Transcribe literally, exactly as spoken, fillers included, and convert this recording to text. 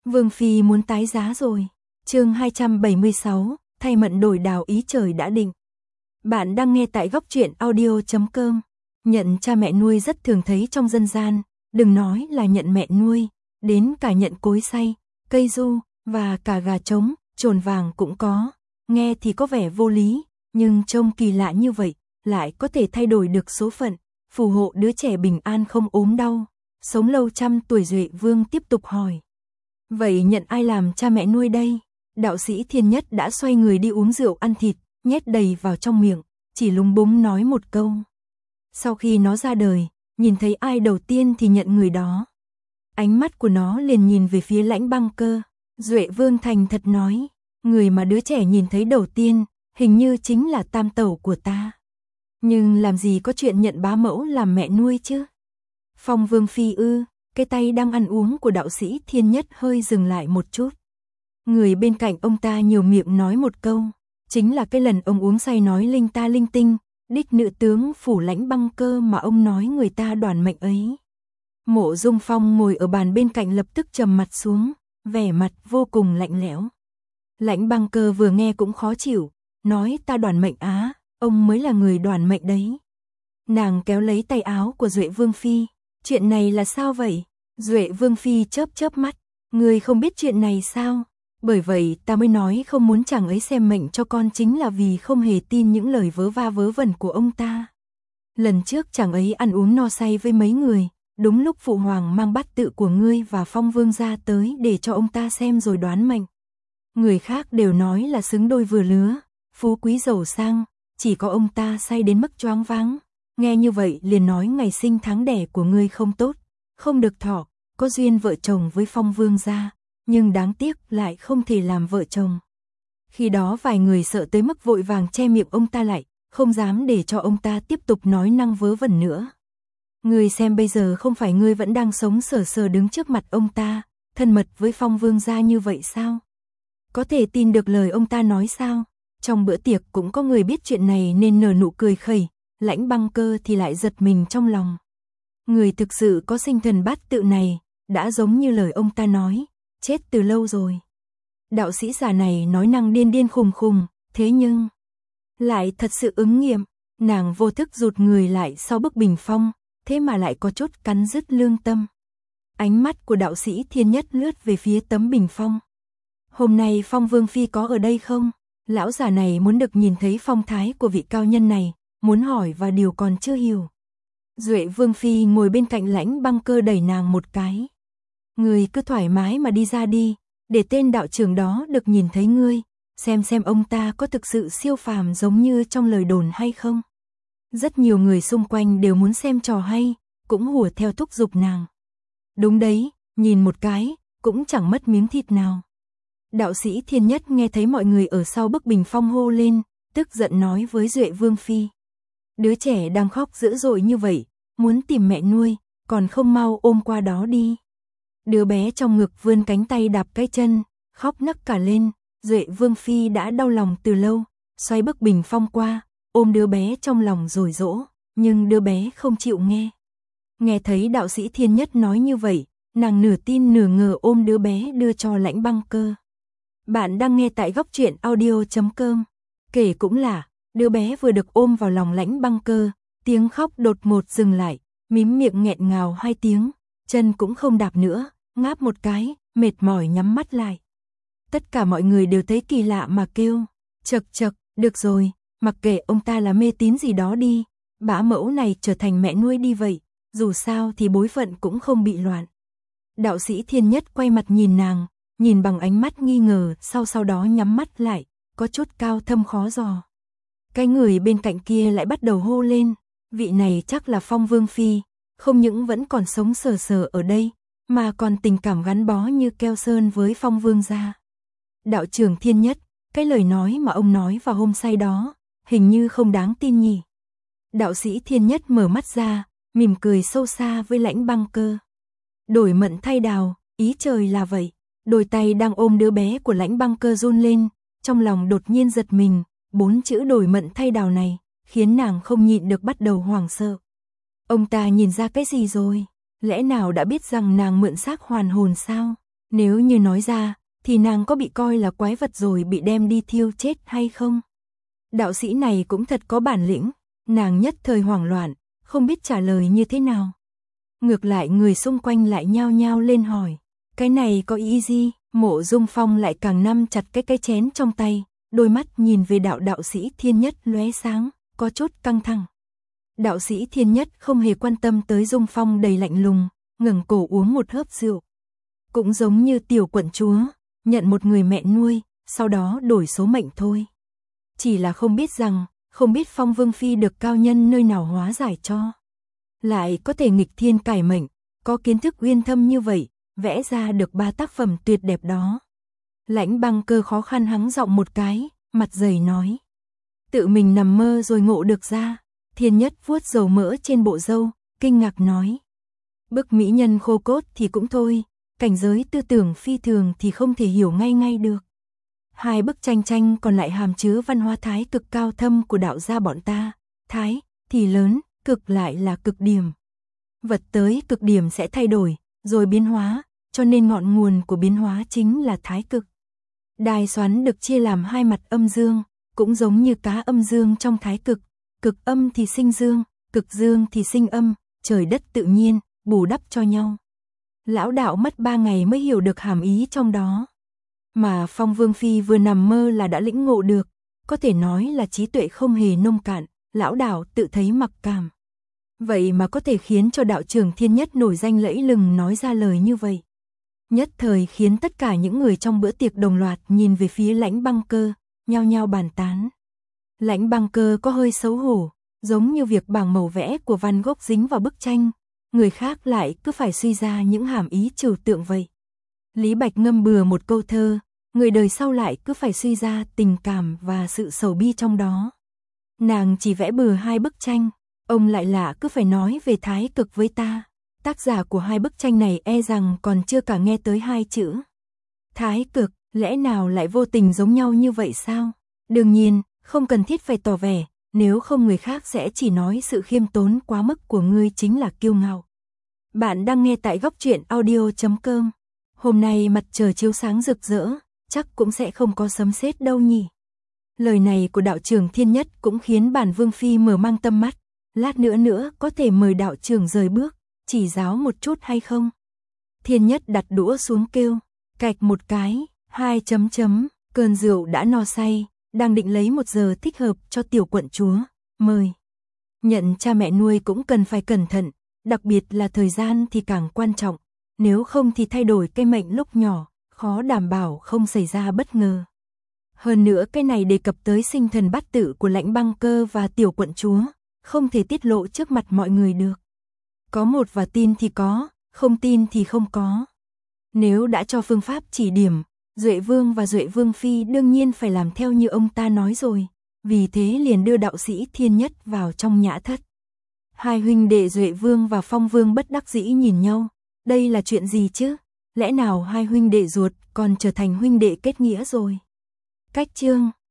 Vương Phi muốn tái giá rồi. Chương hai trăm bảy mươi sáu, thay mận đổi đào ý trời đã định. Bạn đang nghe tại góc truyện audio chấm com. Nhận cha mẹ nuôi rất thường thấy trong dân gian, đừng nói là nhận mẹ nuôi, đến cả nhận cối xay, cây du, và cả gà trống, trồn vàng cũng có. Nghe thì có vẻ vô lý, nhưng trông kỳ lạ như vậy, lại có thể thay đổi được số phận, phù hộ đứa trẻ bình an không ốm đau, sống lâu trăm tuổi. Duệ Vương tiếp tục hỏi. Vậy nhận ai làm cha mẹ nuôi đây? Đạo sĩ Thiên Nhất đã xoay người đi uống rượu ăn thịt, nhét đầy vào trong miệng, chỉ lúng búng nói một câu. Sau khi nó ra đời, nhìn thấy ai đầu tiên thì nhận người đó. Ánh mắt của nó liền nhìn về phía Lãnh Băng Cơ. Duệ Vương thành thật nói, người mà đứa trẻ nhìn thấy đầu tiên, hình như chính là tam tẩu của ta. Nhưng làm gì có chuyện nhận bá mẫu làm mẹ nuôi chứ? Phong Vương Phi ư? Cái tay đang ăn uống của đạo sĩ Thiên Nhất hơi dừng lại một chút. Người bên cạnh ông ta nhiều miệng nói một câu, chính là cái lần ông uống say nói linh ta linh tinh, đích nữ tướng phủ Lãnh Băng Cơ mà ông nói người ta đoản mệnh ấy. Mộ Dung Phong ngồi ở bàn bên cạnh lập tức trầm mặt xuống, vẻ mặt vô cùng lạnh lẽo. Lãnh Băng Cơ vừa nghe cũng khó chịu, nói ta đoản mệnh á, ông mới là người đoản mệnh đấy. Nàng kéo lấy tay áo của Duệ Vương Phi, chuyện này là sao vậy? Duệ Vương Phi chớp chớp mắt, người không biết chuyện này sao? Bởi vậy ta mới nói không muốn chàng ấy xem mệnh cho con, chính là vì không hề tin những lời vớ va vớ vẩn của ông ta. Lần trước chàng ấy ăn uống no say với mấy người, đúng lúc phụ hoàng mang bát tự của ngươi và Phong Vương ra tới để cho ông ta xem rồi đoán mệnh. Người khác đều nói là xứng đôi vừa lứa, phú quý giàu sang, chỉ có ông ta say đến mức choáng váng. Nghe như vậy liền nói ngày sinh tháng đẻ của ngươi không tốt, không được thọ, có duyên vợ chồng với Phong Vương gia, nhưng đáng tiếc lại không thể làm vợ chồng. Khi đó vài người sợ tới mức vội vàng che miệng ông ta lại, không dám để cho ông ta tiếp tục nói năng vớ vẩn nữa. Ngươi xem bây giờ không phải ngươi vẫn đang sống sờ sờ đứng trước mặt ông ta, thân mật với Phong Vương gia như vậy sao? Có thể tin được lời ông ta nói sao? Trong bữa tiệc cũng có người biết chuyện này nên nở nụ cười khẩy, Lãnh Băng Cơ thì lại giật mình trong lòng. Người thực sự có sinh thần bát tự này, đã giống như lời ông ta nói, chết từ lâu rồi. Đạo sĩ già này nói năng điên điên khùng khùng, thế nhưng lại thật sự ứng nghiệm. Nàng vô thức rụt người lại sau bức bình phong, thế mà lại có chút cắn rứt lương tâm. Ánh mắt của đạo sĩ Thiên Nhất lướt về phía tấm bình phong. Hôm nay Phong Vương Phi có ở đây không? Lão già này muốn được nhìn thấy phong thái của vị cao nhân này, muốn hỏi và điều còn chưa hiểu. Duệ Vương Phi ngồi bên cạnh Lãnh Băng Cơ đẩy nàng một cái. Ngươi cứ thoải mái mà đi ra đi, để tên đạo trưởng đó được nhìn thấy ngươi, xem xem ông ta có thực sự siêu phàm giống như trong lời đồn hay không. Rất nhiều người xung quanh đều muốn xem trò hay, cũng hùa theo thúc giục nàng. Đúng đấy, nhìn một cái, cũng chẳng mất miếng thịt nào. Đạo sĩ Thiên Nhất nghe thấy mọi người ở sau bức bình phong hô lên, tức giận nói với Duệ Vương Phi. Đứa trẻ đang khóc dữ dội như vậy, muốn tìm mẹ nuôi, còn không mau ôm qua đó đi. Đứa bé trong ngực vươn cánh tay đạp cái chân, khóc nấc cả lên. Duệ Vương Phi đã đau lòng từ lâu, xoay bức bình phong qua, ôm đứa bé trong lòng rồi dỗ, nhưng đứa bé không chịu nghe. Nghe thấy đạo sĩ Thiên Nhất nói như vậy, nàng nửa tin nửa ngờ ôm đứa bé đưa cho Lãnh Băng Cơ. Bạn đang nghe tại góc truyện audio chấm com. Kể cũng là, đứa bé vừa được ôm vào lòng Lãnh Băng Cơ, tiếng khóc đột ngột dừng lại, mím miệng nghẹn ngào hai tiếng, chân cũng không đạp nữa, ngáp một cái, mệt mỏi nhắm mắt lại. Tất cả mọi người đều thấy kỳ lạ mà kêu, chậc chậc, được rồi, mặc kệ ông ta là mê tín gì đó đi, bá mẫu này trở thành mẹ nuôi đi vậy, dù sao thì bối phận cũng không bị loạn. Đạo sĩ Thiên Nhất quay mặt nhìn nàng, nhìn bằng ánh mắt nghi ngờ, sau sau đó nhắm mắt lại, có chút cao thâm khó dò. Cái người bên cạnh kia lại bắt đầu hô lên, vị này chắc là Phong Vương Phi, không những vẫn còn sống sờ sờ ở đây, mà còn tình cảm gắn bó như keo sơn với Phong Vương gia. Đạo trưởng Thiên Nhất, cái lời nói mà ông nói vào hôm say đó, hình như không đáng tin nhỉ. Đạo sĩ Thiên Nhất mở mắt ra, mỉm cười sâu xa với Lãnh Băng Cơ. Đổi mận thay đào, ý trời là vậy. Đôi tay đang ôm đứa bé của Lãnh Băng Cơ run lên, trong lòng đột nhiên giật mình, bốn chữ đổi mận thay đào này, khiến nàng không nhịn được bắt đầu hoảng sợ. Ông ta nhìn ra cái gì rồi? Lẽ nào đã biết rằng nàng mượn xác hoàn hồn sao? Nếu như nói ra, thì nàng có bị coi là quái vật rồi bị đem đi thiêu chết hay không? Đạo sĩ này cũng thật có bản lĩnh, nàng nhất thời hoảng loạn, không biết trả lời như thế nào. Ngược lại người xung quanh lại nhao nhao lên hỏi, cái này có ý gì? Mộ Dung Phong lại càng nắm chặt cái cái chén trong tay, đôi mắt nhìn về đạo đạo sĩ Thiên Nhất lóe sáng, có chút căng thẳng. Đạo sĩ Thiên Nhất không hề quan tâm tới Dung Phong đầy lạnh lùng, ngẩng cổ uống một hớp rượu. Cũng giống như tiểu quận chúa, nhận một người mẹ nuôi, sau đó đổi số mệnh thôi. Chỉ là không biết rằng, không biết Phong Vương Phi được cao nhân nơi nào hóa giải cho. Lại có thể nghịch thiên cải mệnh, có kiến thức uyên thâm như vậy, vẽ ra được ba tác phẩm tuyệt đẹp đó. Lãnh Băng Cơ khó khăn hắng giọng một cái, mặt dày nói. Tự mình nằm mơ rồi ngộ được ra. Thiên Nhất vuốt dầu mỡ trên bộ râu, kinh ngạc nói. Bức mỹ nhân khô cốt thì cũng thôi, cảnh giới tư tưởng phi thường thì không thể hiểu ngay ngay được. Hai bức tranh tranh còn lại hàm chứa văn hóa thái cực cao thâm của đạo gia bọn ta. Thái thì lớn, cực lại là cực điểm. Vật tới cực điểm sẽ thay đổi, rồi biến hóa, cho nên ngọn nguồn của biến hóa chính là thái cực. Đài xoắn được chia làm hai mặt âm dương, cũng giống như cá âm dương trong thái cực. Cực âm thì sinh dương, cực dương thì sinh âm, trời đất tự nhiên, bù đắp cho nhau. Lão đạo mất ba ngày mới hiểu được hàm ý trong đó. Mà Phong Vương Phi vừa nằm mơ là đã lĩnh ngộ được, có thể nói là trí tuệ không hề nông cạn, lão đạo tự thấy mặc cảm. Vậy mà có thể khiến cho đạo trưởng Thiên Nhất nổi danh lẫy lừng nói ra lời như vậy. Nhất thời khiến tất cả những người trong bữa tiệc đồng loạt nhìn về phía Lãnh Băng Cơ, nhao nhao bàn tán. Lãnh Băng Cơ có hơi xấu hổ, giống như việc bảng màu vẽ của Van Gogh dính vào bức tranh, người khác lại cứ phải suy ra những hàm ý trừu tượng vậy. Lý Bạch ngâm bừa một câu thơ, người đời sau lại cứ phải suy ra tình cảm và sự sầu bi trong đó. Nàng chỉ vẽ bừa hai bức tranh, ông lại lạ cứ phải nói về thái cực với ta. Tác giả của hai bức tranh này e rằng còn chưa cả nghe tới hai chữ. Thái cực, lẽ nào lại vô tình giống nhau như vậy sao? Đương nhiên, không cần thiết phải tỏ vẻ, nếu không người khác sẽ chỉ nói sự khiêm tốn quá mức của ngươi chính là kiêu ngạo. Bạn đang nghe tại góc truyện audio chấm com. Hôm nay mặt trời chiếu sáng rực rỡ, chắc cũng sẽ không có sấm sét đâu nhỉ. Lời này của đạo trưởng Thiên Nhất cũng khiến bản Vương Phi mở mang tâm mắt. Lát nữa nữa có thể mời đạo trưởng rời bước, chỉ giáo một chút hay không? Thiên Nhất đặt đũa xuống kêu, cạch một cái, hai chấm chấm, cơn rượu đã no say, đang định lấy một giờ thích hợp cho tiểu quận chúa, mời. Nhận cha mẹ nuôi cũng cần phải cẩn thận, đặc biệt là thời gian thì càng quan trọng, nếu không thì thay đổi cái mệnh lúc nhỏ, khó đảm bảo không xảy ra bất ngờ. Hơn nữa cái này đề cập tới sinh thần bát tự của Lãnh Băng Cơ và tiểu quận chúa, không thể tiết lộ trước mặt mọi người được. Có một và tin thì có, không tin thì không có. Nếu đã cho phương pháp chỉ điểm, Duệ Vương và Duệ Vương Phi đương nhiên phải làm theo như ông ta nói rồi, vì thế liền đưa đạo sĩ Thiên Nhất vào trong nhã thất. Hai huynh đệ Duệ Vương và Phong Vương bất đắc dĩ nhìn nhau, đây là chuyện gì chứ? Lẽ nào hai huynh đệ ruột còn trở thành huynh đệ kết nghĩa rồi? Cách chương